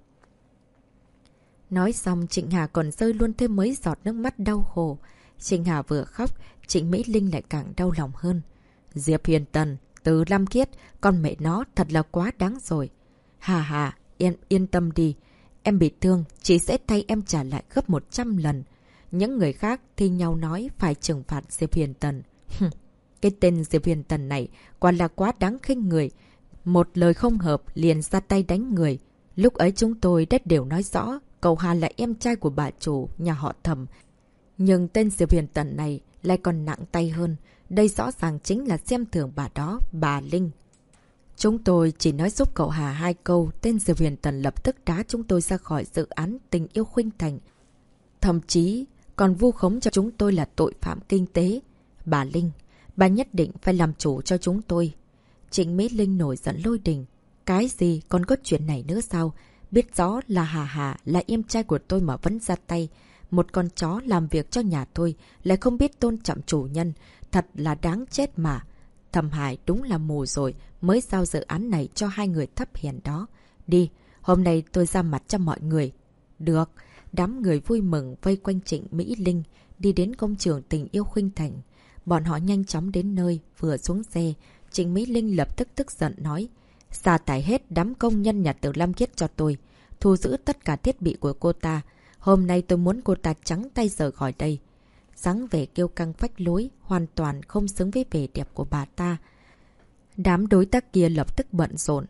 Nói xong Trịnh Hà còn rơi luôn thêm mấy giọt nước mắt đau khổ. Trịnh Hà vừa khóc, Trịnh Mỹ Linh lại càng đau lòng hơn. Diệp Huyền Tần, Từ Lam Kiết, con mẹ nó thật là quá đáng rồi. Hà, em yên tâm đi. Em bị thương, chị sẽ thay em trả lại gấp 100 lần. Những người khác thì nhau nói phải trừng phạt Diệp Huyền Tần. Cái tên Diệp Huyền Tần này quả là quá đáng khinh người. Một lời không hợp liền ra tay đánh người. Lúc ấy chúng tôi đã đều nói rõ cậu Hà là em trai của bà chủ nhà họ Thẩm. Nhưng tên Diệp Huyền Tần này lại còn nặng tay hơn. Đây rõ ràng chính là xem thường bà đó, bà Linh. Chúng tôi chỉ nói giúp cậu Hà 2 câu, tên Diệp Huyền Tần lập tức đá chúng tôi ra khỏi dự án Tình Yêu Khuynh Thành. Thậm chí còn vu khống cho chúng tôi là tội phạm kinh tế. Bà Linh, bà nhất định phải làm chủ cho chúng tôi. Trịnh Mỹ Linh nổi giận lôi đình. Cái gì, còn có chuyện này nữa sao? Biết rõ là Hà là em trai của tôi mà vẫn ra tay. Một con chó làm việc cho nhà tôi lại không biết tôn trọng chủ nhân. Thật là đáng chết mà. Thẩm Hải đúng là mù rồi mới giao dự án này cho hai người thấp hèn đó. Đi, hôm nay tôi ra mặt cho mọi người. Được, đám người vui mừng vây quanh Trịnh Mỹ Linh đi đến công trường Tình Yêu Khuynh Thành. Bọn họ nhanh chóng đến nơi, vừa xuống xe. Trịnh Mỹ Linh lập tức tức giận nói. Sa thải hết đám công nhân nhà Từ Lam Kiết cho tôi. Thu giữ tất cả thiết bị của cô ta. Hôm nay tôi muốn cô ta trắng tay rời khỏi đây. Dáng vẻ kiêu căng phách lối, hoàn toàn không xứng với vẻ đẹp của bà ta. Đám đối tác kia lập tức bận rộn.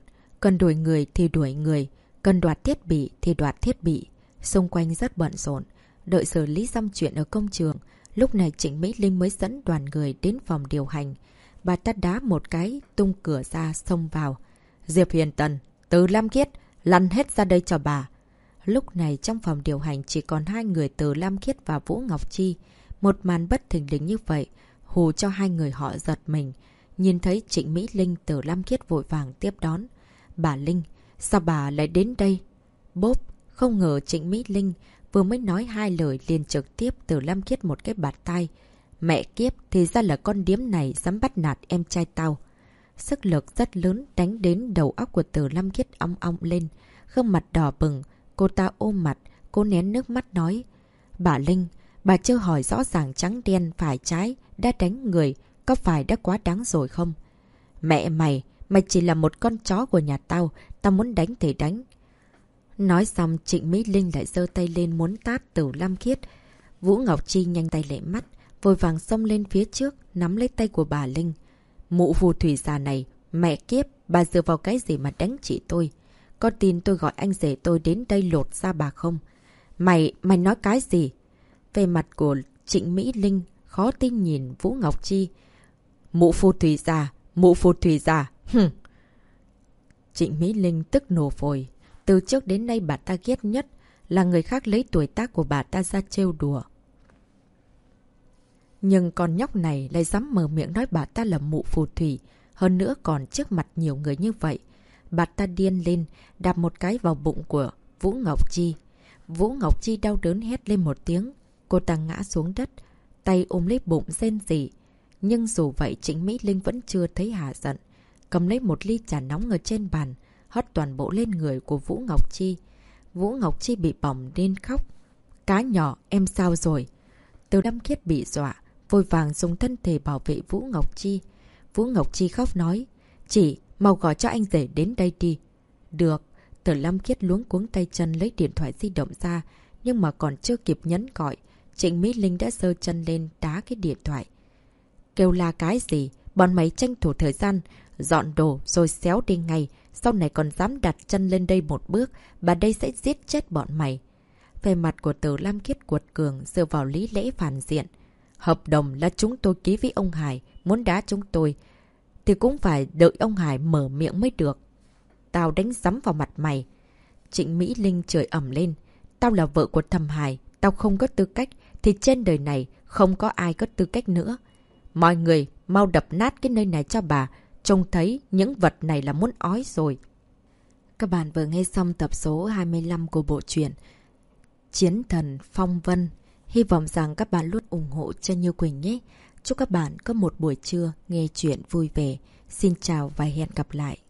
Cần đuổi người thì đuổi người, cần đoạt thiết bị thì đoạt thiết bị. Xung quanh rất bận rộn. Đợi xử lý xong chuyện ở công trường, lúc này Trịnh Mỹ Linh mới dẫn đoàn người đến phòng điều hành. Bà ta đá một cái, tung cửa ra, xông vào. Diệp Huyền Tần, Từ Lam Khiết, lăn hết ra đây cho bà. Lúc này trong phòng điều hành chỉ còn hai người Từ Lam Khiết và Vũ Ngọc Chi. Một màn bất thình lình như vậy, hù cho hai người họ giật mình. Nhìn thấy Trịnh Mỹ Linh, Từ Lam Khiết vội vàng tiếp đón. Bà Linh, sao bà lại đến đây? Bốp, không ngờ Trịnh Mỹ Linh vừa mới nói hai lời liền trực tiếp Từ Lam Khiết một cái bạt tai. Mẹ kiếp, thì ra là con điếm này dám bắt nạt em trai tao. Sức lực rất lớn đánh đến đầu óc của Từ Lam Khiết ong ong lên. Gương mặt đỏ bừng, cô ta ôm mặt, cô nén nước mắt nói. Bà Linh, bà chưa hỏi rõ ràng trắng đen phải trái, đã đánh người, có phải đã quá đáng rồi không? Mẹ mày, mày chỉ là một con chó của nhà tao, tao muốn đánh thì đánh. Nói xong Trịnh Mỹ Linh lại giơ tay lên muốn tát Từ Lam Khiết. Vũ Ngọc Chi nhanh tay lệ mắt, vội vàng xông lên phía trước, nắm lấy tay của bà Linh. Mụ phù thủy già này, mẹ kiếp, bà dựa vào cái gì mà đánh chị tôi? Có tin tôi gọi anh rể tôi đến đây lột da bà không? Mày nói cái gì? Về mặt của Trịnh Mỹ Linh khó tin nhìn Vũ Ngọc Chi. Mụ phù thủy già, mụ phù thủy già, hừm. Trịnh Mỹ Linh tức nổ phổi. Từ trước đến nay bà ta ghét nhất là người khác lấy tuổi tác của bà ta ra trêu đùa. Nhưng con nhóc này lại dám mở miệng nói bà ta là mụ phù thủy. Hơn nữa còn trước mặt nhiều người như vậy. Bà ta điên lên, đạp một cái vào bụng của Vũ Ngọc Chi. Vũ Ngọc Chi đau đớn hét lên một tiếng. Cô ta ngã xuống đất, tay ôm lấy bụng rên rỉ. Nhưng dù vậy Trịnh Mỹ Linh vẫn chưa thấy hạ giận. Cầm lấy một ly trà nóng ở trên bàn, hất toàn bộ lên người của Vũ Ngọc Chi. Vũ Ngọc Chi bị bỏng nên khóc. Cá nhỏ, em sao rồi? Từ Lam Khiết bị dọa, vội vàng dùng thân thể bảo vệ Vũ Ngọc Chi. Vũ Ngọc Chi khóc nói, chị, mau gọi cho anh rể đến đây đi. Được. Từ Lam Khiết luống cuống tay chân lấy điện thoại di động ra, nhưng mà còn chưa kịp nhấn gọi, Trịnh Mỹ Linh đã giơ chân lên đá cái điện thoại. Kêu la cái gì? Bọn mày tranh thủ thời gian, dọn đồ rồi xéo đi ngay. Sau này còn dám đặt chân lên đây một bước, bà đây sẽ giết chết bọn mày. Về mặt của Từ Lam Khiết cuột cường dựa vào lý lẽ phản diện. Hợp đồng là chúng tôi ký với ông Hải, muốn đá chúng tôi thì cũng phải đợi ông Hải mở miệng mới được. Tao đánh giấm vào mặt mày. Trịnh Mỹ Linh chửi ầm lên. Tao là vợ của thầm Hải, tao không có tư cách, thì trên đời này không có ai có tư cách nữa. Mọi người mau đập nát cái nơi này cho bà, trông thấy những vật này là muốn ói rồi. Các bạn vừa nghe xong tập số 25 của bộ truyện Chiến Thần Phong Vân. Hy vọng rằng các bạn luôn ủng hộ cho Như Quỳnh nhé. Chúc các bạn có một buổi trưa nghe chuyện vui vẻ. Xin chào và hẹn gặp lại.